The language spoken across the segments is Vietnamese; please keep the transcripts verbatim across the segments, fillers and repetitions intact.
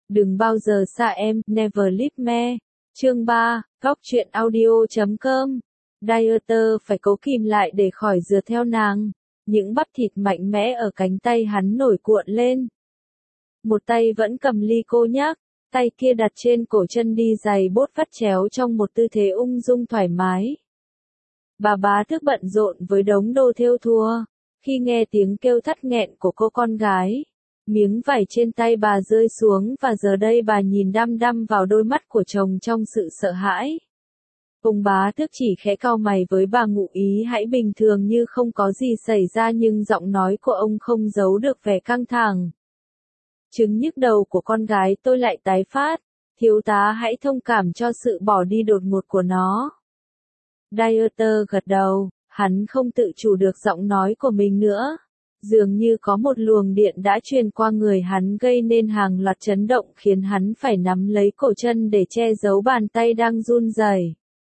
Đừng bao giờ xa em, Never Leave Me. Chương ba, Góc truyện audio chấm com. Dieter phải cố kìm lại để khỏi rượt theo nàng. Những bắp thịt mạnh mẽ ở cánh tay hắn nổi cuộn lên. Một tay vẫn cầm ly cô nhắc, tay kia đặt trên cổ chân đi giày bốt vắt chéo trong một tư thế ung dung thoải mái. Bà bá thức bận rộn với đống đồ thêu thùa, khi nghe tiếng kêu thắt nghẹn của cô con gái. Miếng vải trên tay bà rơi xuống và giờ đây bà nhìn đăm đăm vào đôi mắt của chồng trong sự sợ hãi. Ông bá thức chỉ khẽ cau mày với bà ngụ ý hãy bình thường như không có gì xảy ra, nhưng giọng nói của ông không giấu được vẻ căng thẳng. Chứng nhức đầu của con gái tôi lại tái phát, thiếu tá hãy thông cảm cho sự bỏ đi đột ngột của nó. Dieter gật đầu, hắn không tự chủ được giọng nói của mình nữa. Dường như có một luồng điện đã truyền qua người hắn gây nên hàng loạt chấn động khiến hắn phải nắm lấy cổ chân để che giấu bàn tay đang run rẩy.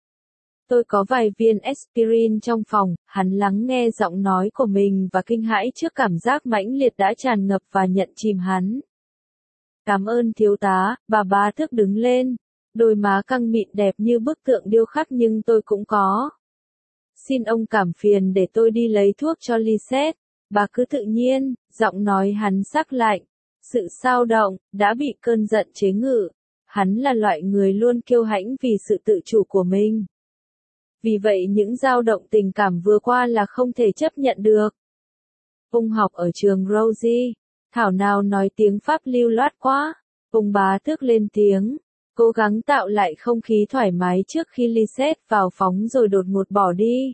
Tôi có vài viên aspirin trong phòng, hắn lắng nghe giọng nói của mình và kinh hãi trước cảm giác mãnh liệt đã tràn ngập và nhận chìm hắn. Cảm ơn thiếu tá, bà bá thức đứng lên, đôi má căng mịn đẹp như bức tượng điêu khắc nhưng tôi cũng có. Xin ông cảm phiền để tôi đi lấy thuốc cho Lisette. Bà cứ tự nhiên, giọng nói hắn sắc lạnh. Sự xao động, đã bị cơn giận chế ngự. Hắn là loại người luôn kiêu hãnh vì sự tự chủ của mình. Vì vậy những dao động tình cảm vừa qua là không thể chấp nhận được. Ông học ở trường Rosie, thảo nào nói tiếng Pháp lưu loát quá. Ông bá thức lên tiếng, cố gắng tạo lại không khí thoải mái trước khi Lisette vào phóng rồi đột ngột bỏ đi.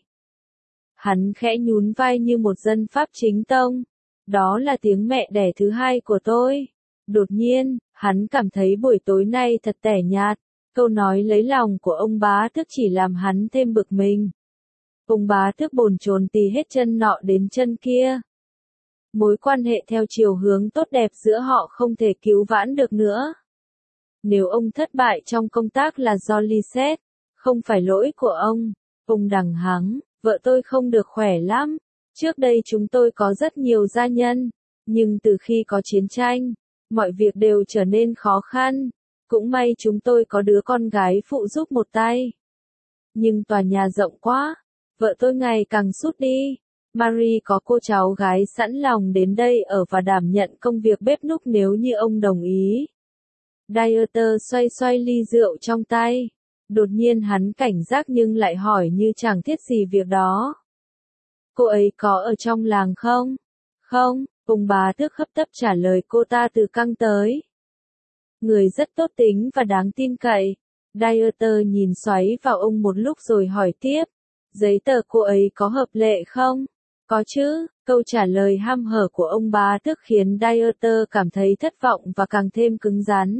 Hắn khẽ nhún vai như một dân Pháp chính tông. Đó là tiếng mẹ đẻ thứ hai của tôi. Đột nhiên, hắn cảm thấy buổi tối nay thật tẻ nhạt. Câu nói lấy lòng của ông bá thức chỉ làm hắn thêm bực mình. Ông bá thức bồn chồn tì hết chân nọ đến chân kia. Mối quan hệ theo chiều hướng tốt đẹp giữa họ không thể cứu vãn được nữa. Nếu ông thất bại trong công tác là do Lisette, không phải lỗi của ông. Ông đằng hắng. Vợ tôi không được khỏe lắm. Trước đây chúng tôi có rất nhiều gia nhân. Nhưng từ khi có chiến tranh, mọi việc đều trở nên khó khăn. Cũng may chúng tôi có đứa con gái phụ giúp một tay. Nhưng tòa nhà rộng quá. Vợ tôi ngày càng sút đi. Marie có cô cháu gái sẵn lòng đến đây ở và đảm nhận công việc bếp núc nếu như ông đồng ý. Dieter xoay xoay ly rượu trong tay. Đột nhiên hắn cảnh giác nhưng lại hỏi như chẳng thiết gì việc đó. Cô ấy có ở trong làng không? Không, ông bá tước hấp tấp trả lời cô ta từ căng tới. Người rất tốt tính và đáng tin cậy. Dieter nhìn xoáy vào ông một lúc rồi hỏi tiếp. Giấy tờ cô ấy có hợp lệ không? Có chứ, câu trả lời ham hở của ông bá tước khiến Dieter cảm thấy thất vọng và càng thêm cứng rắn.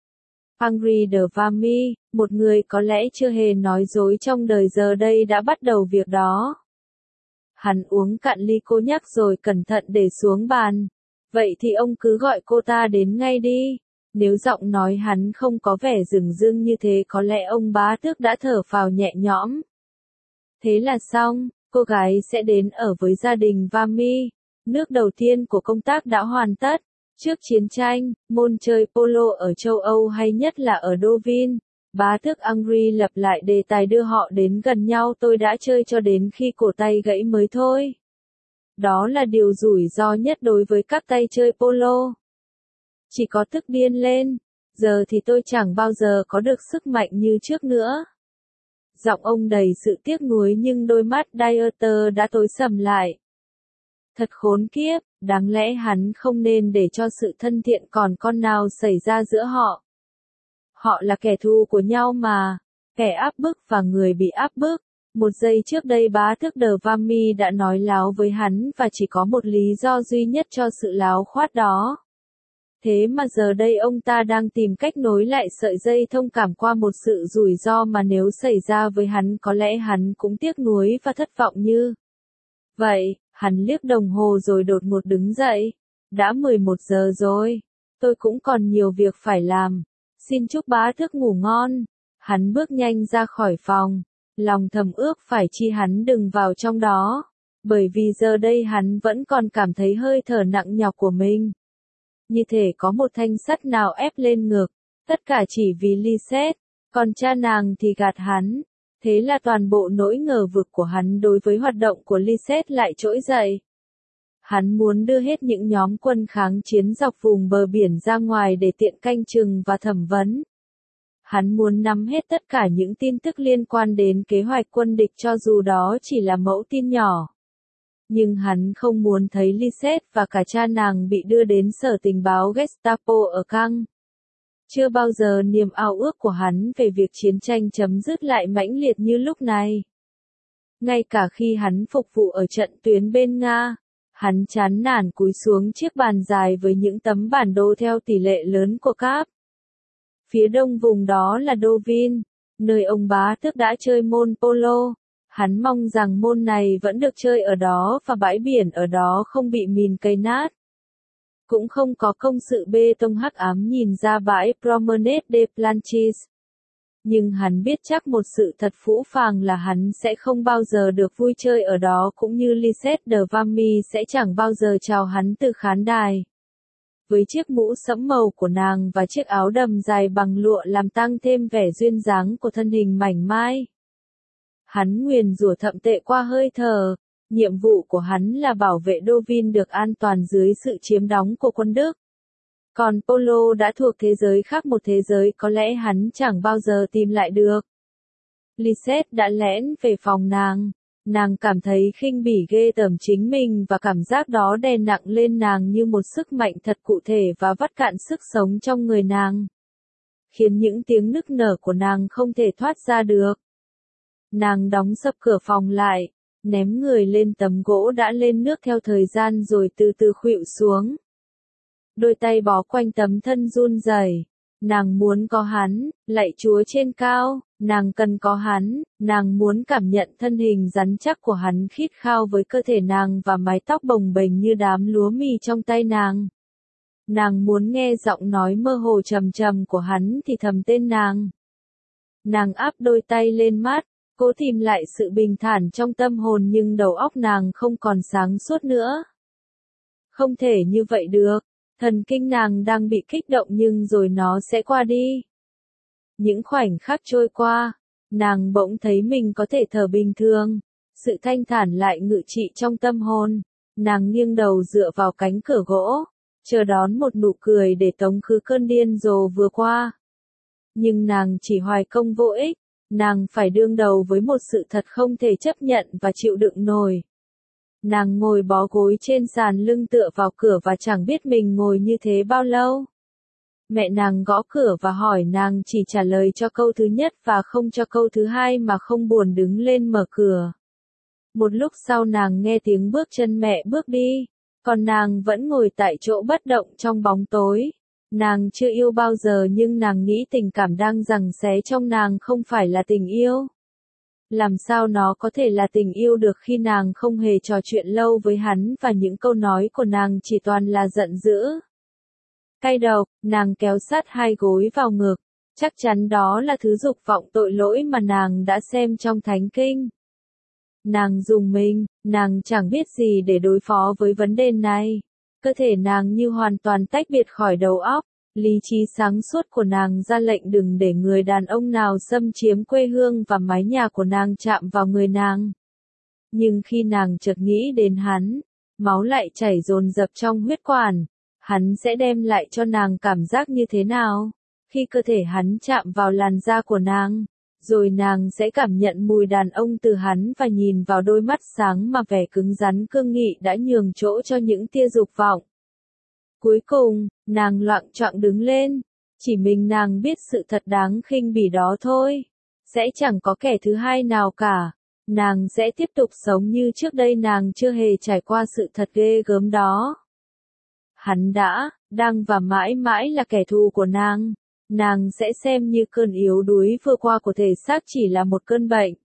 Henri de Vamy, một người có lẽ chưa hề nói dối trong đời giờ đây đã bắt đầu việc đó. Hắn uống cạn ly cô nhắc rồi cẩn thận để xuống bàn. Vậy thì ông cứ gọi cô ta đến ngay đi. Nếu giọng nói hắn không có vẻ rừng rưng như thế có lẽ ông bá tước đã thở phào nhẹ nhõm. Thế là xong, cô gái sẽ đến ở với gia đình Vamy. Nước đầu tiên của công tác đã hoàn tất. Trước chiến tranh, môn chơi polo ở châu Âu hay nhất là ở Deauville. Bá tước Henri lặp lại đề tài đưa họ đến gần nhau. Tôi đã chơi cho đến khi cổ tay gãy mới thôi. Đó là điều rủi ro nhất đối với các tay chơi polo. Chỉ có tức điên lên. Giờ thì tôi chẳng bao giờ có được sức mạnh như trước nữa. Giọng ông đầy sự tiếc nuối nhưng đôi mắt Dieter đã tối sầm lại. Thật khốn kiếp, đáng lẽ hắn không nên để cho sự thân thiện còn con nào xảy ra giữa họ. Họ là kẻ thù của nhau mà, kẻ áp bức và người bị áp bức. Một giây trước đây bá tước de Vamy đã nói láo với hắn và chỉ có một lý do duy nhất cho sự láo khoát đó. Thế mà giờ đây ông ta đang tìm cách nối lại sợi dây thông cảm qua một sự rủi ro mà nếu xảy ra với hắn có lẽ hắn cũng tiếc nuối và thất vọng như. Vậy, hắn liếc đồng hồ rồi đột ngột đứng dậy. Đã mười một giờ rồi. Tôi cũng còn nhiều việc phải làm. Xin chúc bá tước ngủ ngon. Hắn bước nhanh ra khỏi phòng. Lòng thầm ước phải chi hắn đừng vào trong đó. Bởi vì giờ đây hắn vẫn còn cảm thấy hơi thở nặng nhọc của mình. như thể có một thanh sắt nào ép lên ngực, tất cả chỉ vì Lisette, còn cha nàng thì gạt hắn. Thế là toàn bộ nỗi ngờ vực của hắn đối với hoạt động của Lisette lại trỗi dậy. Hắn muốn đưa hết những nhóm quân kháng chiến dọc vùng bờ biển ra ngoài để tiện canh chừng và thẩm vấn. Hắn muốn nắm hết tất cả những tin tức liên quan đến kế hoạch quân địch cho dù đó chỉ là mẫu tin nhỏ. Nhưng hắn không muốn thấy Lisette và cả cha nàng bị đưa đến sở tình báo Gestapo ở Caen. Chưa bao giờ niềm ao ước của hắn về việc chiến tranh chấm dứt lại mãnh liệt như lúc này. Ngay cả khi hắn phục vụ ở trận tuyến bên Nga, hắn chán nản cúi xuống chiếc bàn dài với những tấm bản đồ theo tỷ lệ lớn của Cap. Phía đông vùng đó là Deauville, nơi ông bá tước đã chơi môn polo. Hắn mong rằng môn này vẫn được chơi ở đó và bãi biển ở đó không bị mìn cây nát. Cũng không có công sự bê tông hắc ám nhìn ra bãi Promenade des Planches. Nhưng hắn biết chắc một sự thật phũ phàng là hắn sẽ không bao giờ được vui chơi ở đó cũng như Lisette de Valmy sẽ chẳng bao giờ chào hắn từ khán đài. Với chiếc mũ sẫm màu của nàng và chiếc áo đầm dài bằng lụa làm tăng thêm vẻ duyên dáng của thân hình mảnh mai. Hắn nguyền rủa thậm tệ qua hơi thở, nhiệm vụ của hắn là bảo vệ Deauville được an toàn dưới sự chiếm đóng của quân Đức. Còn Polo đã thuộc thế giới khác, một thế giới có lẽ hắn chẳng bao giờ tìm lại được. Lisette đã lẻn về phòng nàng. Nàng cảm thấy khinh bỉ ghê tởm chính mình và cảm giác đó đè nặng lên nàng như một sức mạnh thật cụ thể và vắt cạn sức sống trong người nàng. Khiến những tiếng nức nở của nàng không thể thoát ra được. Nàng đóng sập cửa phòng lại, ném người lên tấm gỗ đã lên nước theo thời gian rồi từ từ khuỵu xuống. Đôi tay bó quanh tấm thân run rẩy. Nàng muốn có hắn, lạy Chúa trên cao, nàng cần có hắn, nàng muốn cảm nhận thân hình rắn chắc của hắn khít khao với cơ thể nàng và mái tóc bồng bềnh như đám lúa mì trong tay nàng. Nàng muốn nghe giọng nói mơ hồ trầm trầm của hắn thì thầm tên nàng. Nàng áp đôi tay lên mắt, cố tìm lại sự bình thản trong tâm hồn nhưng đầu óc nàng không còn sáng suốt nữa. Không thể như vậy được. Thần kinh nàng đang bị kích động nhưng rồi nó sẽ qua đi. Những khoảnh khắc trôi qua, nàng bỗng thấy mình có thể thở bình thường. Sự thanh thản lại ngự trị trong tâm hồn. Nàng nghiêng đầu dựa vào cánh cửa gỗ, chờ đón một nụ cười để tống khứ cơn điên rồ vừa qua. Nhưng nàng chỉ hoài công vô ích, nàng phải đương đầu với một sự thật không thể chấp nhận và chịu đựng nổi. Nàng ngồi bó gối trên sàn lưng tựa vào cửa và chẳng biết mình ngồi như thế bao lâu. Mẹ nàng gõ cửa và hỏi nàng chỉ trả lời cho câu thứ nhất và không cho câu thứ hai mà không buồn đứng lên mở cửa. Một lúc sau nàng nghe tiếng bước chân mẹ bước đi, còn nàng vẫn ngồi tại chỗ bất động trong bóng tối. Nàng chưa yêu bao giờ nhưng nàng nghĩ tình cảm đang giằng xé trong nàng không phải là tình yêu. Làm sao nó có thể là tình yêu được khi nàng không hề trò chuyện lâu với hắn và những câu nói của nàng chỉ toàn là giận dữ. Cay đầu, nàng kéo sát hai gối vào ngực, chắc chắn đó là thứ dục vọng tội lỗi mà nàng đã xem trong thánh kinh. Nàng rùng mình, nàng chẳng biết gì để đối phó với vấn đề này. Cơ thể nàng như hoàn toàn tách biệt khỏi đầu óc. Lý trí sáng suốt của nàng ra lệnh đừng để người đàn ông nào xâm chiếm quê hương và mái nhà của nàng chạm vào người nàng. Nhưng khi nàng chợt nghĩ đến hắn, máu lại chảy dồn dập trong huyết quản, hắn sẽ đem lại cho nàng cảm giác như thế nào? Khi cơ thể hắn chạm vào làn da của nàng, rồi nàng sẽ cảm nhận mùi đàn ông từ hắn và nhìn vào đôi mắt sáng mà vẻ cứng rắn cương nghị đã nhường chỗ cho những tia dục vọng. Cuối cùng, nàng loạng choạng đứng lên, chỉ mình nàng biết sự thật đáng khinh bỉ đó thôi. Sẽ chẳng có kẻ thứ hai nào cả, nàng sẽ tiếp tục sống như trước đây, nàng chưa hề trải qua sự thật ghê gớm đó. Hắn đã, đang và mãi mãi là kẻ thù của nàng, nàng sẽ xem như cơn yếu đuối vừa qua của thể xác chỉ là một cơn bệnh.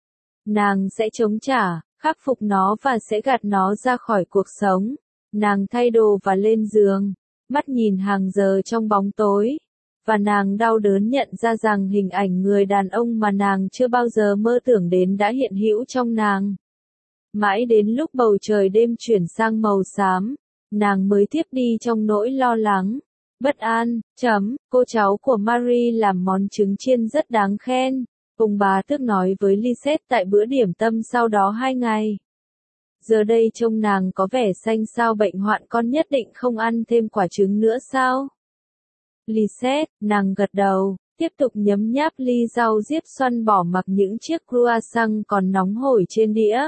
Nàng sẽ chống trả, khắc phục nó và sẽ gạt nó ra khỏi cuộc sống. Nàng thay đồ và lên giường, mắt nhìn hàng giờ trong bóng tối, và nàng đau đớn nhận ra rằng hình ảnh người đàn ông mà nàng chưa bao giờ mơ tưởng đến đã hiện hữu trong nàng. Mãi đến lúc bầu trời đêm chuyển sang màu xám, nàng mới tiếp đi trong nỗi lo lắng. Bất an, chấm, cô cháu của Marie làm món trứng chiên rất đáng khen. Ông bá tước nói với Lisette tại bữa điểm tâm sau đó hai ngày. Giờ đây trông nàng có vẻ xanh xao, bệnh hoạn, con nhất định không ăn thêm quả trứng nữa sao? Lisette, nàng gật đầu, tiếp tục nhấm nháp ly rau diếp xoăn, bỏ mặc những chiếc croissant còn nóng hổi trên đĩa.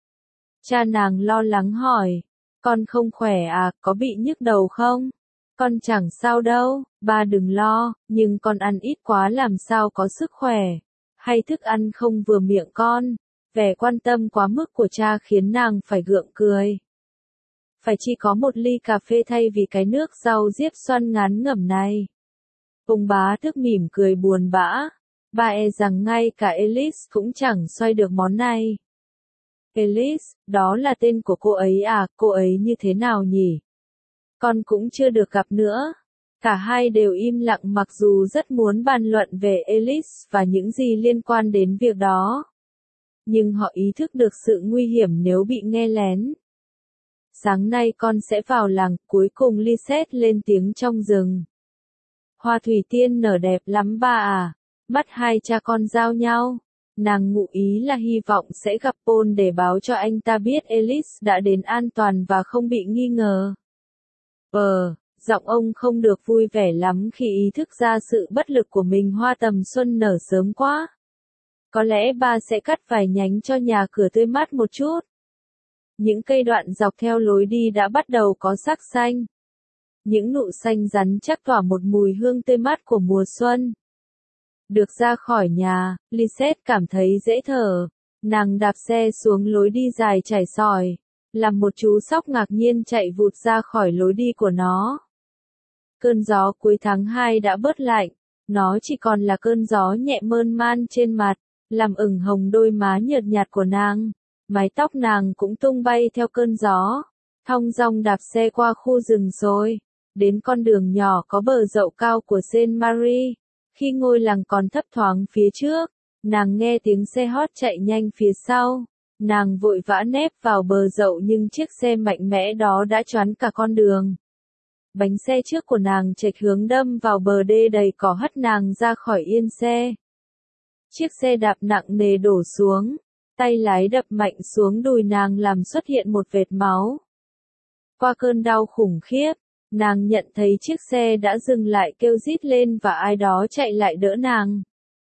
Cha nàng lo lắng hỏi, con không khỏe à, có bị nhức đầu không? Con chẳng sao đâu, ba đừng lo, nhưng con ăn ít quá làm sao có sức khỏe. Hay thức ăn không vừa miệng con? Vẻ quan tâm quá mức của cha khiến nàng phải gượng cười. Phải chỉ có một ly cà phê thay vì cái nước rau diếp xoăn ngán ngẩm này. Ông bá tước mỉm cười buồn bã. Ba e rằng ngay cả Elise cũng chẳng xoay được món này. Elise, đó là tên của cô ấy à, cô ấy như thế nào nhỉ? Con cũng chưa được gặp nữa. Cả hai đều im lặng mặc dù rất muốn bàn luận về Elise và những gì liên quan đến việc đó. Nhưng họ ý thức được sự nguy hiểm nếu bị nghe lén. Sáng nay con sẽ vào làng, cuối cùng Lisette lên tiếng trong rừng. Hoa thủy tiên nở đẹp lắm ba à. Mắt hai cha con giao nhau. Nàng ngụ ý là hy vọng sẽ gặp Paul để báo cho anh ta biết Elise đã đến an toàn và không bị nghi ngờ. Ờ, giọng ông không được vui vẻ lắm khi ý thức ra sự bất lực của mình. Hoa tầm xuân nở sớm quá. Có lẽ ba sẽ cắt vài nhánh cho nhà cửa tươi mát một chút. Những cây đoạn dọc theo lối đi đã bắt đầu có sắc xanh. Những nụ xanh rắn chắc tỏa một mùi hương tươi mát của mùa xuân. Được ra khỏi nhà, Lisette cảm thấy dễ thở. Nàng đạp xe xuống lối đi dài trải sỏi. Làm một chú sóc ngạc nhiên chạy vụt ra khỏi lối đi của nó. Cơn gió cuối tháng hai đã bớt lạnh. Nó chỉ còn là cơn gió nhẹ mơn man trên mặt, làm ửng hồng đôi má nhợt nhạt của nàng. Mái tóc nàng cũng tung bay theo cơn gió. Thong dong đạp xe qua khu rừng rồi. Đến con đường nhỏ có bờ dậu cao của Saint Marie. Khi ngôi làng còn thấp thoáng phía trước, nàng nghe tiếng xe hót chạy nhanh phía sau. Nàng vội vã nép vào bờ dậu nhưng chiếc xe mạnh mẽ đó đã choán cả con đường. Bánh xe trước của nàng chệch hướng đâm vào bờ đê đầy cỏ hất nàng ra khỏi yên xe. Chiếc xe đạp nặng nề đổ xuống, tay lái đập mạnh xuống đùi nàng làm xuất hiện một vệt máu. Qua cơn đau khủng khiếp, nàng nhận thấy chiếc xe đã dừng lại, kêu rít lên và ai đó chạy lại đỡ nàng.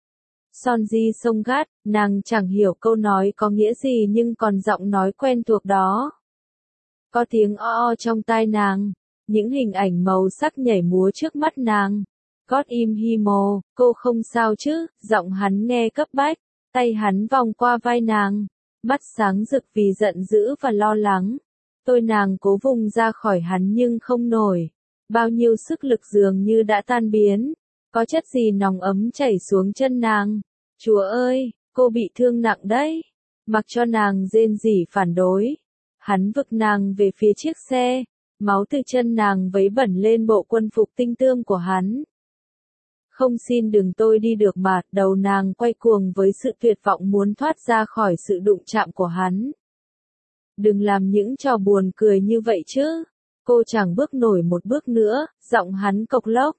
Sonji sông gắt, nàng chẳng hiểu câu nói có nghĩa gì nhưng còn giọng nói quen thuộc đó. Có tiếng o o trong tai nàng, những hình ảnh màu sắc nhảy múa trước mắt nàng. God im Himo, cô không sao chứ, giọng hắn nghe cấp bách, tay hắn vòng qua vai nàng, mắt sáng rực vì giận dữ và lo lắng. Tôi nàng cố vùng ra khỏi hắn nhưng không nổi, bao nhiêu sức lực dường như đã tan biến, có chất gì nóng ấm chảy xuống chân nàng. Chúa ơi, cô bị thương nặng đấy, mặc cho nàng rên rỉ phản đối. Hắn vực nàng về phía chiếc xe, máu từ chân nàng vấy bẩn lên bộ quân phục tinh tươm của hắn. Không, xin đừng, tôi đi được mà. Đầu nàng quay cuồng với sự tuyệt vọng muốn thoát ra khỏi sự đụng chạm của hắn. Đừng làm những trò buồn cười như vậy chứ. Cô chẳng bước nổi một bước nữa, giọng hắn cộc lốc.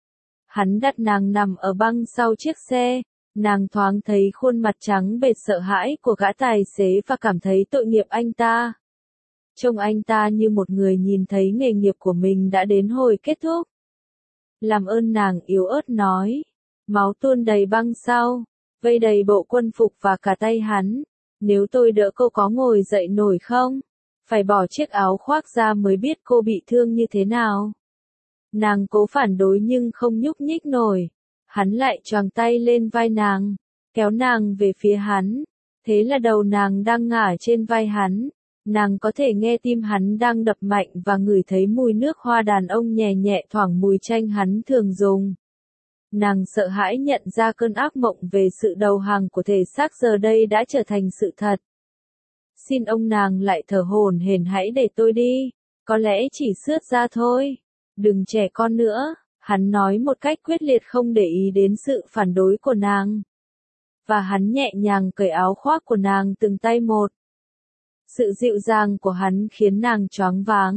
Hắn đặt nàng nằm ở băng sau chiếc xe. Nàng thoáng thấy khuôn mặt trắng bệch sợ hãi của gã tài xế và cảm thấy tội nghiệp anh ta. Trông anh ta như một người nhìn thấy nghề nghiệp của mình đã đến hồi kết thúc. Làm ơn, nàng yếu ớt nói. Máu tuôn đầy băng sau, vây đầy bộ quân phục và cả tay hắn. Nếu tôi đỡ cô có ngồi dậy nổi không? Phải bỏ chiếc áo khoác ra mới biết cô bị thương như thế nào. Nàng cố phản đối nhưng không nhúc nhích nổi. Hắn lại choàng tay lên vai nàng, kéo nàng về phía hắn. Thế là đầu nàng đang ngả trên vai hắn. Nàng có thể nghe tim hắn đang đập mạnh và ngửi thấy mùi nước hoa đàn ông nhẹ nhẹ thoảng mùi chanh hắn thường dùng. Nàng sợ hãi nhận ra cơn ác mộng về sự đầu hàng của thể xác giờ đây đã trở thành sự thật. Xin ông, nàng lại thở hổn hển, hãy để tôi đi. Có lẽ chỉ sướt ra thôi. Đừng trẻ con nữa. Hắn nói một cách quyết liệt, không để ý đến sự phản đối của nàng. Và hắn nhẹ nhàng cởi áo khoác của nàng từng tay một. Sự dịu dàng của hắn khiến nàng choáng váng.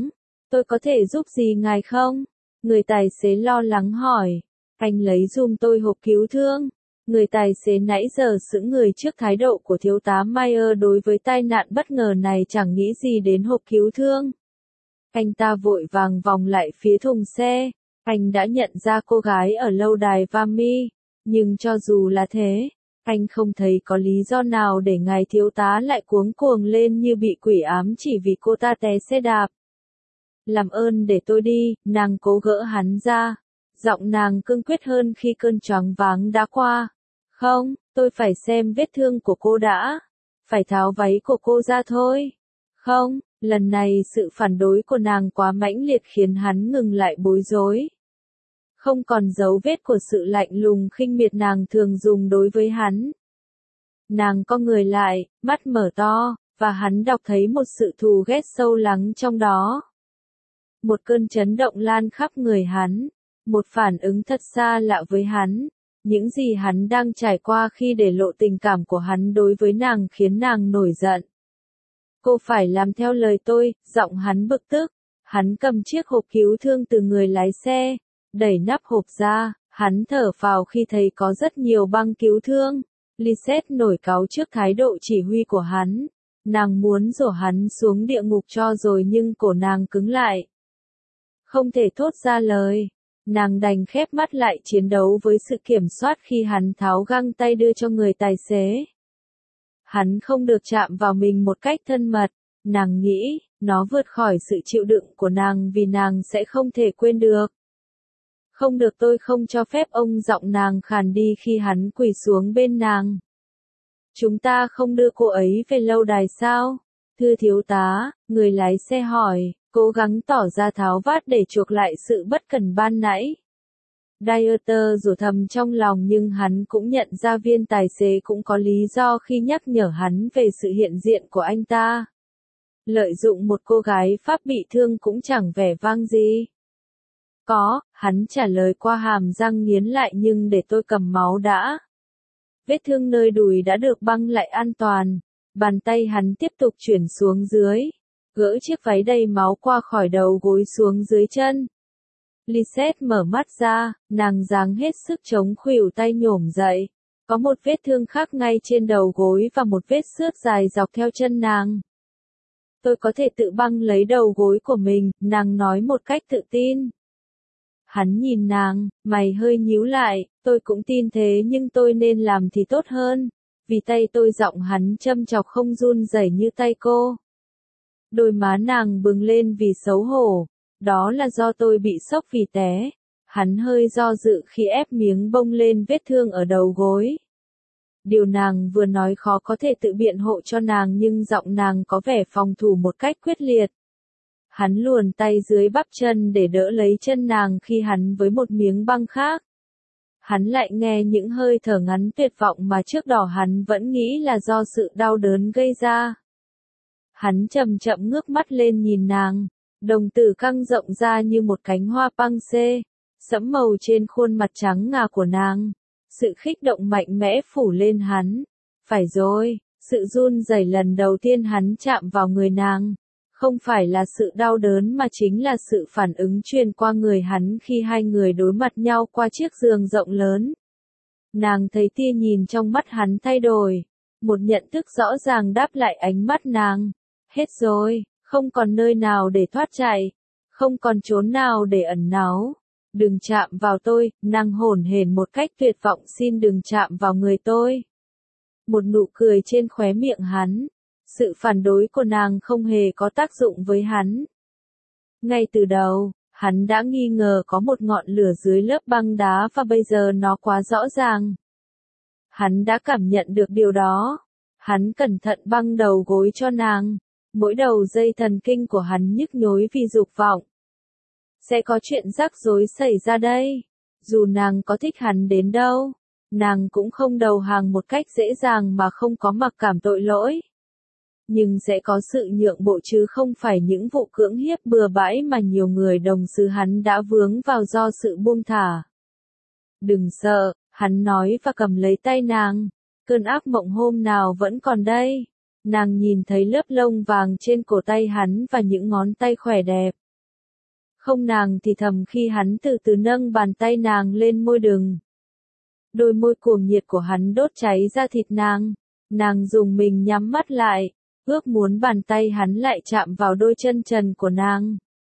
Tôi có thể giúp gì ngài không? Người tài xế lo lắng hỏi. Anh lấy giùm tôi hộp cứu thương. Người tài xế nãy giờ sững người trước thái độ của thiếu tá Meyer đối với tai nạn bất ngờ này chẳng nghĩ gì đến hộp cứu thương. Anh ta vội vàng vòng lại phía thùng xe. Anh đã nhận ra cô gái ở lâu đài Vimy. Nhưng cho dù là thế, anh không thấy có lý do nào để ngài thiếu tá lại cuống cuồng lên như bị quỷ ám chỉ vì cô ta té xe đạp. Làm ơn để tôi đi, nàng cố gỡ hắn ra. Giọng nàng cương quyết hơn khi cơn choáng váng đã qua. Không, tôi phải xem vết thương của cô đã. Phải tháo váy của cô ra thôi. Không, lần này sự phản đối của nàng quá mãnh liệt khiến hắn ngừng lại bối rối. Không còn dấu vết của sự lạnh lùng khinh miệt nàng thường dùng đối với hắn. Nàng co người lại, mắt mở to, và hắn đọc thấy một sự thù ghét sâu lắng trong đó. Một cơn chấn động lan khắp người hắn, một phản ứng thật xa lạ với hắn. Những gì hắn đang trải qua khi để lộ tình cảm của hắn đối với nàng khiến nàng nổi giận. Cô phải làm theo lời tôi, giọng hắn bực tức. Hắn cầm chiếc hộp cứu thương từ người lái xe, đẩy nắp hộp ra, hắn thở phào khi thấy có rất nhiều băng cứu thương. Lisette nổi cáu trước thái độ chỉ huy của hắn. Nàng muốn dỗ hắn xuống địa ngục cho rồi nhưng cổ nàng cứng lại. Không thể thốt ra lời. Nàng đành khép mắt lại chiến đấu với sự kiểm soát khi hắn tháo găng tay đưa cho người tài xế. Hắn không được chạm vào mình một cách thân mật. Nàng nghĩ, nó vượt khỏi sự chịu đựng của nàng vì nàng sẽ không thể quên được. Không được, tôi không cho phép ông. Giọng nàng khàn đi khi hắn quỳ xuống bên nàng. Chúng ta không đưa cô ấy về lâu đài sao? Thưa thiếu tá, người lái xe hỏi, cố gắng tỏ ra tháo vát để chuộc lại sự bất cẩn ban nãy. Dieter rủa thầm trong lòng nhưng hắn cũng nhận ra viên tài xế cũng có lý do khi nhắc nhở hắn về sự hiện diện của anh ta. Lợi dụng một cô gái Pháp bị thương cũng chẳng vẻ vang gì. Có, hắn trả lời qua hàm răng nghiến lại, nhưng để tôi cầm máu đã. Vết thương nơi đùi đã được băng lại an toàn. Bàn tay hắn tiếp tục chuyển xuống dưới. Gỡ chiếc váy đầy máu qua khỏi đầu gối xuống dưới chân. Lisette mở mắt ra, nàng giáng hết sức chống khuỷu tay nhổm dậy. Có một vết thương khác ngay trên đầu gối và một vết xước dài dọc theo chân nàng. Tôi có thể tự băng lấy đầu gối của mình, nàng nói một cách tự tin. Hắn nhìn nàng, mày hơi nhíu lại, tôi cũng tin thế nhưng tôi nên làm thì tốt hơn. Vì tay tôi, giọng hắn châm chọc không run rẩy như tay cô. Đôi má nàng bừng lên vì xấu hổ. Đó là do tôi bị sốc vì té. Hắn hơi do dự khi ép miếng bông lên vết thương ở đầu gối. Điều nàng vừa nói khó có thể tự biện hộ cho nàng nhưng giọng nàng có vẻ phòng thủ một cách quyết liệt. Hắn luồn tay dưới bắp chân để đỡ lấy chân nàng khi hắn với một miếng băng khác. Hắn lại nghe những hơi thở ngắn tuyệt vọng mà trước đó hắn vẫn nghĩ là do sự đau đớn gây ra. Hắn chậm chậm ngước mắt lên nhìn nàng, đồng tử căng rộng ra như một cánh hoa băng xê, sẫm màu trên khuôn mặt trắng ngà của nàng. Sự khích động mạnh mẽ phủ lên hắn. Phải rồi, sự run rẩy lần đầu tiên hắn chạm vào người nàng. Không phải là sự đau đớn mà chính là sự phản ứng truyền qua người hắn khi hai người đối mặt nhau qua chiếc giường rộng lớn. Nàng thấy tia nhìn trong mắt hắn thay đổi. Một nhận thức rõ ràng đáp lại ánh mắt nàng. Hết rồi, không còn nơi nào để thoát chạy. Không còn chốn nào để ẩn náu. Đừng chạm vào tôi, nàng hổn hển một cách tuyệt vọng, xin đừng chạm vào người tôi. Một nụ cười trên khóe miệng hắn. Sự phản đối của nàng không hề có tác dụng với hắn. Ngay từ đầu, hắn đã nghi ngờ có một ngọn lửa dưới lớp băng đá và bây giờ nó quá rõ ràng. Hắn đã cảm nhận được điều đó. Hắn cẩn thận băng đầu gối cho nàng. Mỗi đầu dây thần kinh của hắn nhức nhối vì dục vọng. Sẽ có chuyện rắc rối xảy ra đây. Dù nàng có thích hắn đến đâu, nàng cũng không đầu hàng một cách dễ dàng mà không có mặc cảm tội lỗi. Nhưng sẽ có sự nhượng bộ chứ không phải những vụ cưỡng hiếp bừa bãi mà nhiều người đồng xứ hắn đã vướng vào do sự buông thả. Đừng sợ, hắn nói và cầm lấy tay nàng. Cơn ác mộng hôm nào vẫn còn đây. Nàng nhìn thấy lớp lông vàng trên cổ tay hắn và những ngón tay khỏe đẹp. Không, nàng thì thầm khi hắn từ từ nâng bàn tay nàng lên môi đừng. Đôi môi cuồng nhiệt của hắn đốt cháy ra thịt nàng. Nàng dùng mình nhắm mắt lại, ước muốn bàn tay hắn lại chạm vào đôi chân trần của nàng.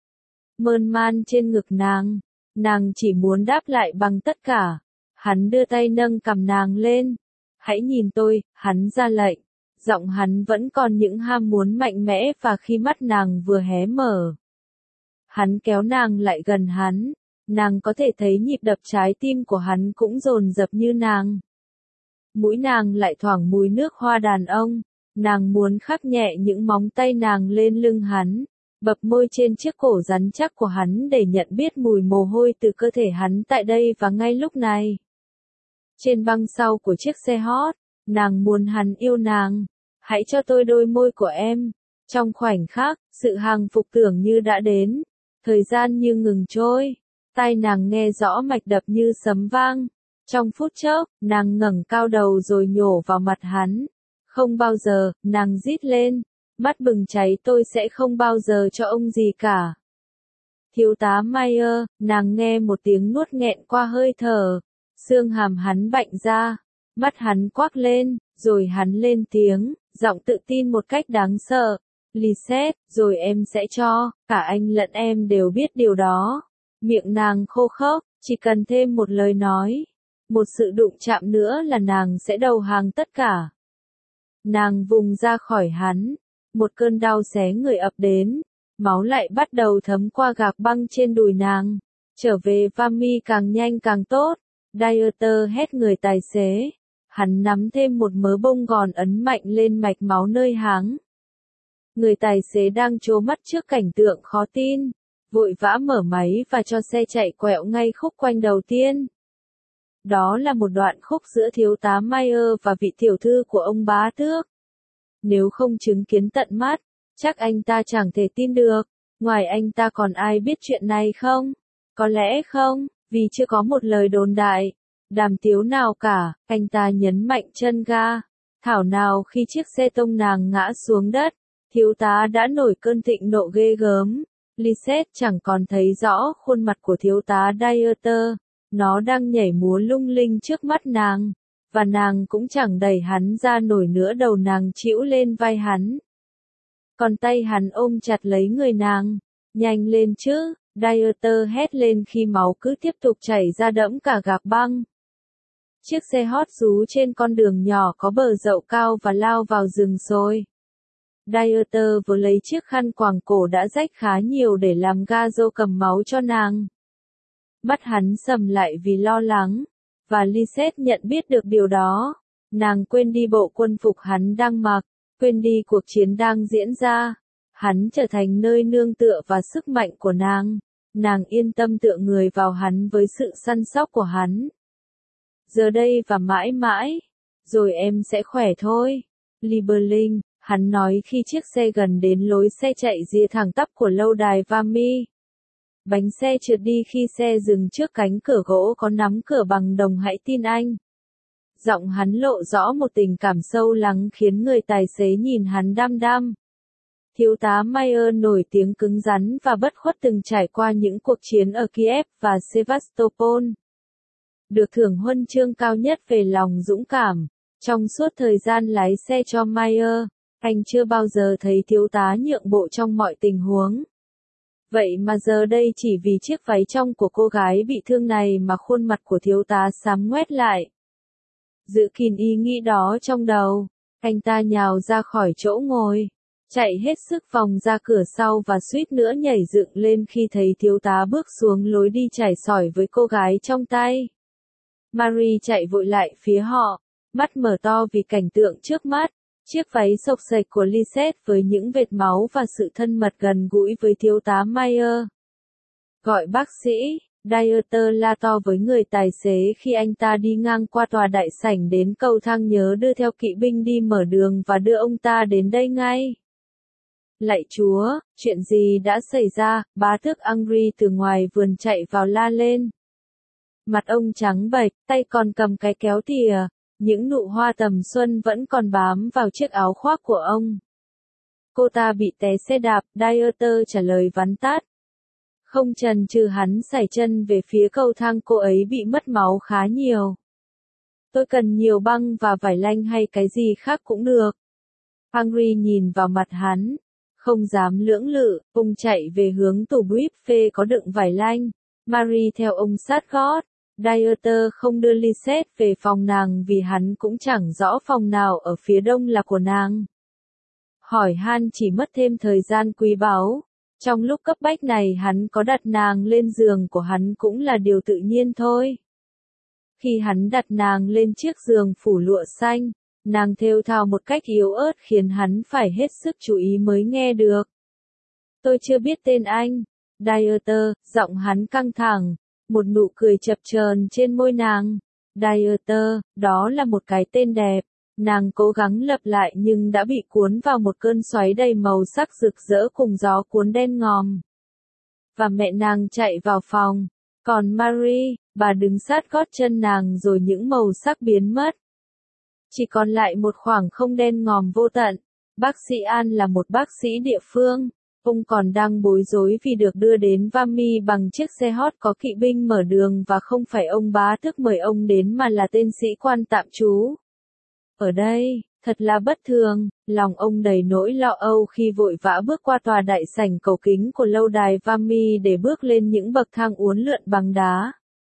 Mơn man trên ngực nàng, nàng chỉ muốn đáp lại bằng tất cả. Hắn đưa tay nâng cằm nàng lên. Hãy nhìn tôi, hắn ra lệnh. Giọng hắn vẫn còn những ham muốn mạnh mẽ và khi mắt nàng vừa hé mở. Hắn kéo nàng lại gần hắn. Nàng có thể thấy nhịp đập trái tim của hắn cũng dồn dập như nàng. Mũi nàng lại thoảng mùi nước hoa đàn ông. Nàng muốn khắc nhẹ những móng tay nàng lên lưng hắn. Bập môi trên chiếc cổ rắn chắc của hắn để nhận biết mùi mồ hôi từ cơ thể hắn tại đây và ngay lúc này. Trên băng sau của chiếc xe hot, nàng muốn hắn yêu nàng. Hãy cho tôi đôi môi của em. Trong khoảnh khắc, sự hàng phục tưởng như đã đến. Thời gian như ngừng trôi. Tai nàng nghe rõ mạch đập như sấm vang. Trong phút chốc, nàng ngẩng cao đầu rồi nhổ vào mặt hắn. Không bao giờ, nàng rít lên. Mắt bừng cháy, tôi sẽ không bao giờ cho ông gì cả. Thiếu tá Mayer, nàng nghe một tiếng nuốt nghẹn qua hơi thở. Xương hàm hắn bạnh ra. Mắt hắn quắc lên, rồi hắn lên tiếng, giọng tự tin một cách đáng sợ. Lisette, rồi em sẽ cho, cả anh lẫn em đều biết điều đó. Miệng nàng khô khốc, chỉ cần thêm một lời nói. Một sự đụng chạm nữa là nàng sẽ đầu hàng tất cả. Nàng vùng ra khỏi hắn. Một cơn đau xé người ập đến. Máu lại bắt đầu thấm qua gạc băng trên đùi nàng. Trở về Vimy càng nhanh càng tốt. Dieter hét người tài xế. Hắn nắm thêm một mớ bông gòn ấn mạnh lên mạch máu nơi háng. Người tài xế đang trố mắt trước cảnh tượng khó tin. Vội vã mở máy và cho xe chạy quẹo ngay khúc quanh đầu tiên. Đó là một đoạn khúc giữa thiếu tá Mayer và vị tiểu thư của ông bá tước. Nếu không chứng kiến tận mắt, chắc anh ta chẳng thể tin được. Ngoài anh ta còn ai biết chuyện này không? Có lẽ không, vì chưa có một lời đồn đại. Đàm tiếu nào cả, anh ta nhấn mạnh chân ga. Thảo nào khi chiếc xe tông nàng ngã xuống đất, thiếu tá đã nổi cơn thịnh nộ ghê gớm. Lisette chẳng còn thấy rõ khuôn mặt của thiếu tá Dieter. Nó đang nhảy múa lung linh trước mắt nàng. Và nàng cũng chẳng đẩy hắn ra nổi nữa, đầu nàng chĩu lên vai hắn. Còn tay hắn ôm chặt lấy người nàng. Nhanh lên chứ, Dieter hét lên khi máu cứ tiếp tục chảy ra đẫm cả gạc băng. Chiếc xe hot rú trên con đường nhỏ có bờ dậu cao và lao vào rừng sôi. Dieter vừa lấy chiếc khăn quàng cổ đã rách khá nhiều để làm ga rô cầm máu cho nàng. Mắt hắn sầm lại vì lo lắng. Và Lisette nhận biết được điều đó. Nàng quên đi bộ quân phục hắn đang mặc, quên đi cuộc chiến đang diễn ra. Hắn trở thành nơi nương tựa và sức mạnh của nàng. Nàng yên tâm tựa người vào hắn với sự săn sóc của hắn. Giờ đây và mãi mãi. Rồi em sẽ khỏe thôi. Lieberling, hắn nói khi chiếc xe gần đến lối xe chạy rìa thẳng tắp của lâu đài Vimy. Bánh xe trượt đi khi xe dừng trước cánh cửa gỗ có nắm cửa bằng đồng, hãy tin anh. Giọng hắn lộ rõ một tình cảm sâu lắng khiến người tài xế nhìn hắn đăm đăm. Thiếu tá Mayer nổi tiếng cứng rắn và bất khuất, từng trải qua những cuộc chiến ở Kiev và Sevastopol. Được thưởng huân chương cao nhất về lòng dũng cảm. Trong suốt thời gian lái xe cho Mayer, anh chưa bao giờ thấy thiếu tá nhượng bộ trong mọi tình huống. Vậy mà giờ đây chỉ vì chiếc váy trong của cô gái bị thương này mà khuôn mặt của thiếu tá xám ngoét lại. Giữ kín ý nghĩ đó trong đầu, anh ta nhào ra khỏi chỗ ngồi, chạy hết sức vòng ra cửa sau và suýt nữa nhảy dựng lên khi thấy thiếu tá bước xuống lối đi trải sỏi với cô gái trong tay. Marie chạy vội lại phía họ, mắt mở to vì cảnh tượng trước mắt. Chiếc váy xộc xệch của Lisette với những vệt máu và sự thân mật gần gũi với thiếu tá Mayer. Gọi bác sĩ, Dieter la to với người tài xế khi anh ta đi ngang qua tòa đại sảnh đến cầu thang, nhớ đưa theo kỵ binh đi mở đường và đưa ông ta đến đây ngay. Lạy Chúa, chuyện gì đã xảy ra? Bá tước Angry từ ngoài vườn chạy vào la lên. Mặt ông trắng bệch, tay còn cầm cái kéo tỉa. Những nụ hoa tầm xuân vẫn còn bám vào chiếc áo khoác của ông. Cô ta bị té xe đạp, Dieter trả lời vắn tắt. Không chần chừ hắn sải chân về phía cầu thang, cô ấy bị mất máu khá nhiều. Tôi cần nhiều băng và vải lanh hay cái gì khác cũng được. Henry nhìn vào mặt hắn, không dám lưỡng lự, ông chạy về hướng tủ buffet có đựng vải lanh. Marie theo ông sát gót. Dieter không đưa Lisette về phòng nàng vì hắn cũng chẳng rõ phòng nào ở phía đông là của nàng. Hỏi han chỉ mất thêm thời gian quý báu. Trong lúc cấp bách này hắn có đặt nàng lên giường của hắn cũng là điều tự nhiên thôi. Khi hắn đặt nàng lên chiếc giường phủ lụa xanh, nàng thều thào một cách yếu ớt khiến hắn phải hết sức chú ý mới nghe được. Tôi chưa biết tên anh. Dieter, giọng hắn căng thẳng, một nụ cười chập chờn trên môi nàng. Dieter, đó là một cái tên đẹp. Nàng cố gắng lặp lại nhưng đã bị cuốn vào một cơn xoáy đầy màu sắc rực rỡ cùng gió cuốn đen ngòm. Và mẹ nàng chạy vào phòng. Còn Marie, bà đứng sát gót chân nàng rồi những màu sắc biến mất. Chỉ còn lại một khoảng không đen ngòm vô tận. Bác sĩ An là một bác sĩ địa phương. Ông còn đang bối rối vì được đưa đến Vimy bằng chiếc xe hot có kỵ binh mở đường và không phải ông bá tước mời ông đến mà là tên sĩ quan tạm trú. Ở đây, thật là bất thường, lòng ông đầy nỗi lo âu khi vội vã bước qua tòa đại sảnh cầu kính của lâu đài Vimy để bước lên những bậc thang uốn lượn bằng đá.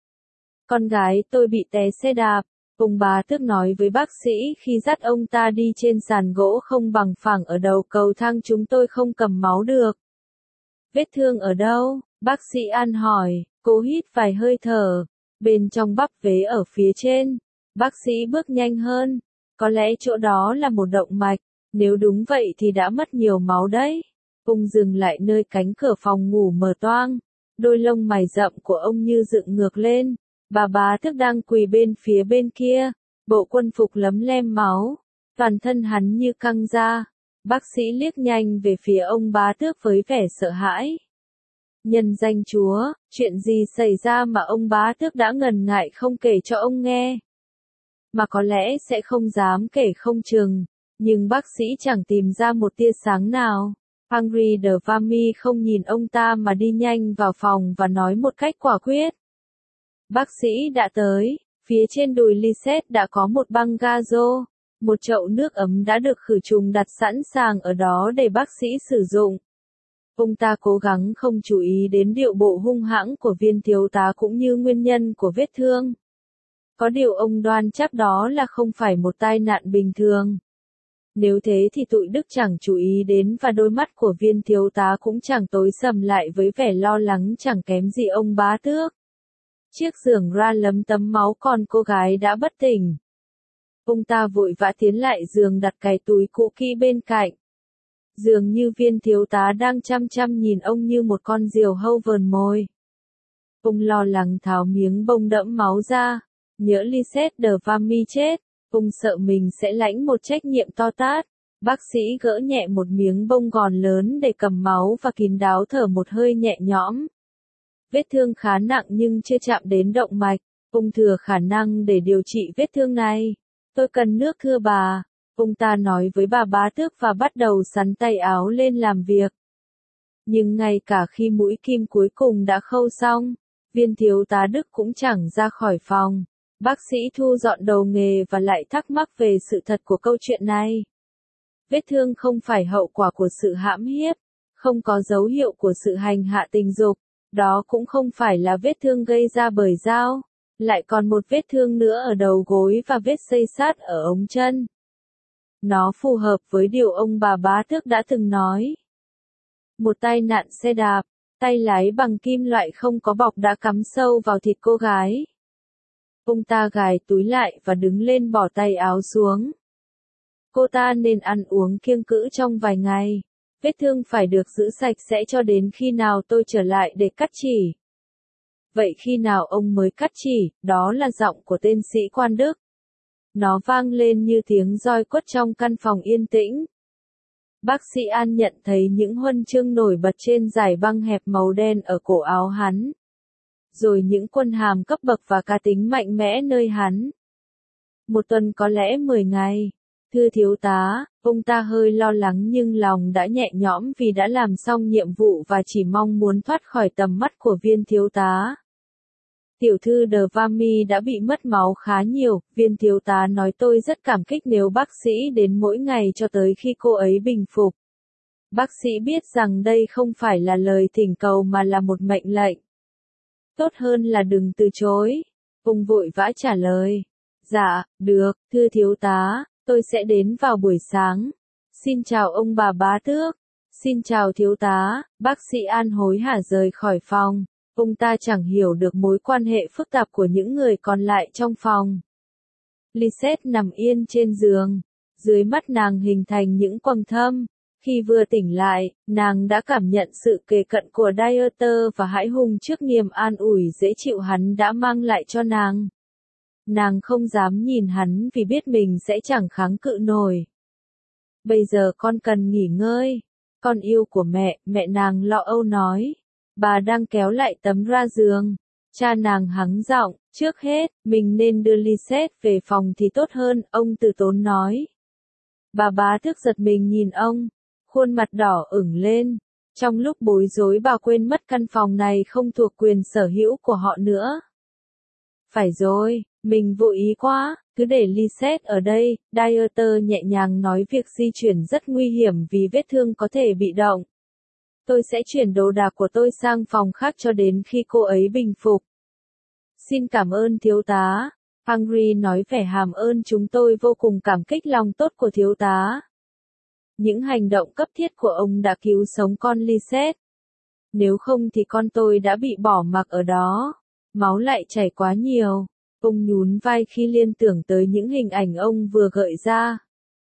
Con gái tôi bị té xe đạp, ông bá tước nói với bác sĩ khi dắt ông ta đi trên sàn gỗ không bằng phẳng ở đầu cầu thang, chúng tôi không cầm máu được. Vết thương ở đâu? Bác sĩ An hỏi, cố hít vài hơi thở, bên trong bắp vế ở phía trên. Bác sĩ bước nhanh hơn. Có lẽ chỗ đó là một động mạch, nếu đúng vậy thì đã mất nhiều máu đấy. Ông dừng lại nơi cánh cửa phòng ngủ mở toang, đôi lông mày rậm của ông như dựng ngược lên. Bà bá tước đang quỳ bên phía bên kia, bộ quân phục lấm lem máu, toàn thân hắn như căng ra. Bác sĩ liếc nhanh về phía ông bá tước với vẻ sợ hãi. Nhân danh Chúa, chuyện gì xảy ra mà ông bá tước đã ngần ngại không kể cho ông nghe? Mà có lẽ sẽ không dám kể không chừng, nhưng bác sĩ chẳng tìm ra một tia sáng nào. Henry de Vamy không nhìn ông ta mà đi nhanh vào phòng và nói một cách quả quyết. Bác sĩ đã tới, phía trên đùi Lisette đã có một băng gazo, một chậu nước ấm đã được khử trùng đặt sẵn sàng ở đó để bác sĩ sử dụng. Ông ta cố gắng không chú ý đến điệu bộ hung hãng của viên thiếu tá cũng như nguyên nhân của vết thương. Có điều ông đoan chắc đó là không phải một tai nạn bình thường. Nếu thế thì tụi Đức chẳng chú ý đến và đôi mắt của viên thiếu tá cũng chẳng tối sầm lại với vẻ lo lắng chẳng kém gì ông bá tước. Chiếc giường ra lấm tấm máu còn cô gái đã bất tỉnh. Ông ta vội vã tiến lại giường đặt cái túi cũ kỹ bên cạnh. Dường như viên thiếu tá đang chăm chăm nhìn ông như một con diều hâu vờn mồi. Ông lo lắng tháo miếng bông đẫm máu ra. Nhớ Lisette de Vamy chết, ông sợ mình sẽ lãnh một trách nhiệm to tát. Bác sĩ gỡ nhẹ một miếng bông gòn lớn để cầm máu và kín đáo thở một hơi nhẹ nhõm. Vết thương khá nặng nhưng chưa chạm đến động mạch, ông thừa khả năng để điều trị vết thương này. Tôi cần nước thưa bà, ông ta nói với bà bá tước và bắt đầu sắn tay áo lên làm việc. Nhưng ngay cả khi mũi kim cuối cùng đã khâu xong, viên thiếu tá Đức cũng chẳng ra khỏi phòng. Bác sĩ thu dọn đầu nghề và lại thắc mắc về sự thật của câu chuyện này. Vết thương không phải hậu quả của sự hãm hiếp, không có dấu hiệu của sự hành hạ tình dục, đó cũng không phải là vết thương gây ra bởi dao, lại còn một vết thương nữa ở đầu gối và vết xây sát ở ống chân. Nó phù hợp với điều ông bà bá tước đã từng nói. Một tai nạn xe đạp, tay lái bằng kim loại không có bọc đã cắm sâu vào thịt cô gái. Ông ta gài túi lại và đứng lên bỏ tay áo xuống. Cô ta nên ăn uống kiêng cữ trong vài ngày. Vết thương phải được giữ sạch sẽ cho đến khi nào tôi trở lại để cắt chỉ. Vậy khi nào ông mới cắt chỉ? Đó là giọng của tên sĩ quan Đức. Nó vang lên như tiếng roi quất trong căn phòng yên tĩnh. Bác sĩ An nhận thấy những huân chương nổi bật trên dải băng hẹp màu đen ở cổ áo hắn. Rồi những quân hàm cấp bậc và cá tính mạnh mẽ nơi hắn. Một tuần có lẽ mười ngày. Thưa thiếu tá, ông ta hơi lo lắng nhưng lòng đã nhẹ nhõm vì đã làm xong nhiệm vụ và chỉ mong muốn thoát khỏi tầm mắt của viên thiếu tá. Tiểu thư De Vamy đã bị mất máu khá nhiều, viên thiếu tá nói tôi rất cảm kích nếu bác sĩ đến mỗi ngày cho tới khi cô ấy bình phục. Bác sĩ biết rằng đây không phải là lời thỉnh cầu mà là một mệnh lệnh. Tốt hơn là đừng từ chối. Ông vội vã trả lời. Dạ, được, thưa thiếu tá, tôi sẽ đến vào buổi sáng. Xin chào ông bà bá tước. Xin chào thiếu tá, bác sĩ An hối hả rời khỏi phòng. Ông ta chẳng hiểu được mối quan hệ phức tạp của những người còn lại trong phòng. Lisette nằm yên trên giường. Dưới mắt nàng hình thành những quầng thâm. Khi vừa tỉnh lại, nàng đã cảm nhận sự kề cận của Dieter và hãi hùng trước niềm an ủi dễ chịu hắn đã mang lại cho nàng. Nàng không dám nhìn hắn vì biết mình sẽ chẳng kháng cự nổi. Bây giờ con cần nghỉ ngơi. Con yêu của mẹ, mẹ nàng lo âu nói. Bà đang kéo lại tấm ra giường. Cha nàng hắng giọng, trước hết, mình nên đưa Lisette về phòng thì tốt hơn, ông từ tốn nói. Bà bá tước giật mình nhìn ông. Khuôn mặt đỏ ửng lên. Trong lúc bối rối bà quên mất căn phòng này không thuộc quyền sở hữu của họ nữa. Phải rồi, mình vô ý quá, cứ để Lisette ở đây, Dieter nhẹ nhàng nói việc di chuyển rất nguy hiểm vì vết thương có thể bị động. Tôi sẽ chuyển đồ đạc của tôi sang phòng khác cho đến khi cô ấy bình phục. Xin cảm ơn thiếu tá. Henry nói vẻ hàm ơn chúng tôi vô cùng cảm kích lòng tốt của thiếu tá. Những hành động cấp thiết của ông đã cứu sống con Lisette. Nếu không thì con tôi đã bị bỏ mặc ở đó. Máu lại chảy quá nhiều. Ông nhún vai khi liên tưởng tới những hình ảnh ông vừa gợi ra.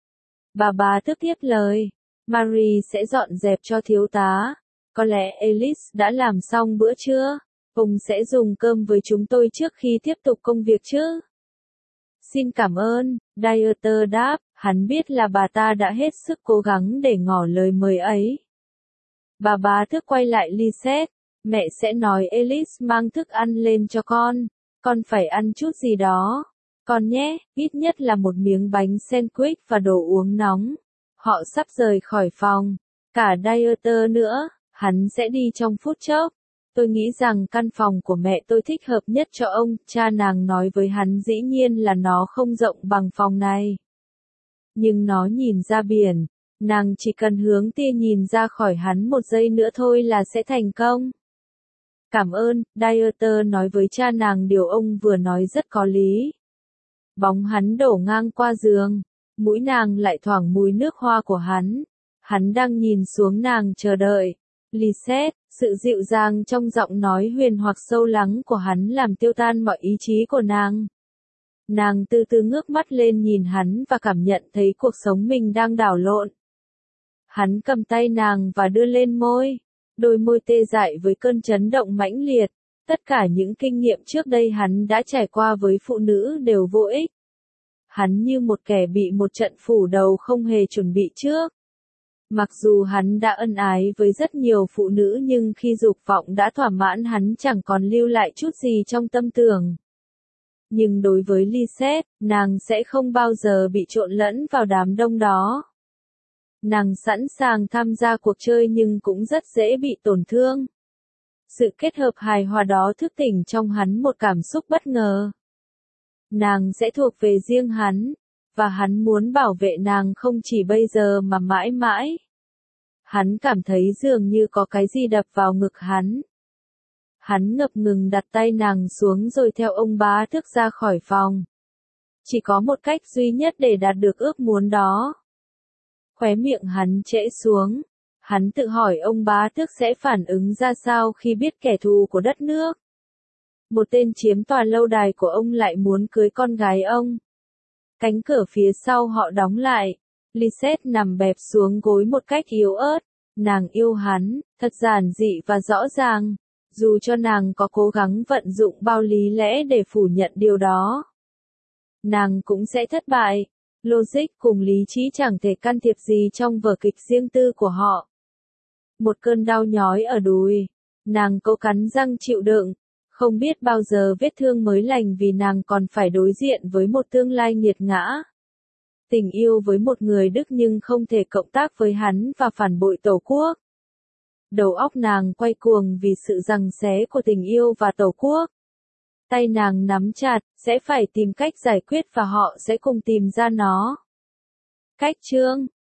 Bà bá tước tiếp lời. Marie sẽ dọn dẹp cho thiếu tá. Có lẽ Alice đã làm xong bữa trưa. Ông sẽ dùng cơm với chúng tôi trước khi tiếp tục công việc chứ. Xin cảm ơn, Dieter đáp, hắn biết là bà ta đã hết sức cố gắng để ngỏ lời mời ấy. Bà bá tước quay lại Lisette, mẹ sẽ nói Alice mang thức ăn lên cho con, con phải ăn chút gì đó. Con nhé, ít nhất là một miếng bánh sandwich và đồ uống nóng. Họ sắp rời khỏi phòng, cả Dieter nữa, hắn sẽ đi trong phút chốc. Tôi nghĩ rằng căn phòng của mẹ tôi thích hợp nhất cho ông, cha nàng nói với hắn dĩ nhiên là nó không rộng bằng phòng này. Nhưng nó nhìn ra biển, nàng chỉ cần hướng tia nhìn ra khỏi hắn một giây nữa thôi là sẽ thành công. Cảm ơn, Dieter nói với cha nàng điều ông vừa nói rất có lý. Bóng hắn đổ ngang qua giường, mũi nàng lại thoảng mùi nước hoa của hắn. Hắn đang nhìn xuống nàng chờ đợi. Lisette, sự dịu dàng trong giọng nói huyền hoặc sâu lắng của hắn làm tiêu tan mọi ý chí của nàng. Nàng từ từ ngước mắt lên nhìn hắn và cảm nhận thấy cuộc sống mình đang đảo lộn. Hắn cầm tay nàng và đưa lên môi. Đôi môi tê dại với cơn chấn động mãnh liệt. Tất cả những kinh nghiệm trước đây hắn đã trải qua với phụ nữ đều vô ích. Hắn như một kẻ bị một trận phủ đầu không hề chuẩn bị trước. Mặc dù hắn đã ân ái với rất nhiều phụ nữ nhưng khi dục vọng đã thỏa mãn hắn chẳng còn lưu lại chút gì trong tâm tưởng. Nhưng đối với Lisette, nàng sẽ không bao giờ bị trộn lẫn vào đám đông đó. Nàng sẵn sàng tham gia cuộc chơi nhưng cũng rất dễ bị tổn thương. Sự kết hợp hài hòa đó thức tỉnh trong hắn một cảm xúc bất ngờ. Nàng sẽ thuộc về riêng hắn, và hắn muốn bảo vệ nàng không chỉ bây giờ mà mãi mãi. Hắn cảm thấy dường như có cái gì đập vào ngực hắn. Hắn ngập ngừng đặt tay nàng xuống rồi theo ông bá tước ra khỏi phòng. Chỉ có một cách duy nhất để đạt được ước muốn đó. Khóe miệng hắn trễ xuống. Hắn tự hỏi ông bá tước sẽ phản ứng ra sao khi biết kẻ thù của đất nước. Một tên chiếm tòa lâu đài của ông lại muốn cưới con gái ông. Cánh cửa phía sau họ đóng lại. Lisette nằm bẹp xuống gối một cách yếu ớt. Nàng yêu hắn, thật giản dị và rõ ràng. Dù cho nàng có cố gắng vận dụng bao lý lẽ để phủ nhận điều đó. Nàng cũng sẽ thất bại. Logic cùng lý trí chẳng thể can thiệp gì trong vở kịch riêng tư của họ. Một cơn đau nhói ở đùi. Nàng cố cắn răng chịu đựng. Không biết bao giờ vết thương mới lành vì nàng còn phải đối diện với một tương lai nghiệt ngã. tình yêu với một người Đức nhưng không thể cộng tác với hắn và phản bội Tổ quốc. Đầu óc nàng quay cuồng vì sự giằng xé của tình yêu và Tổ quốc. Tay nàng nắm chặt, sẽ phải tìm cách giải quyết và họ sẽ cùng tìm ra nó. Cách chương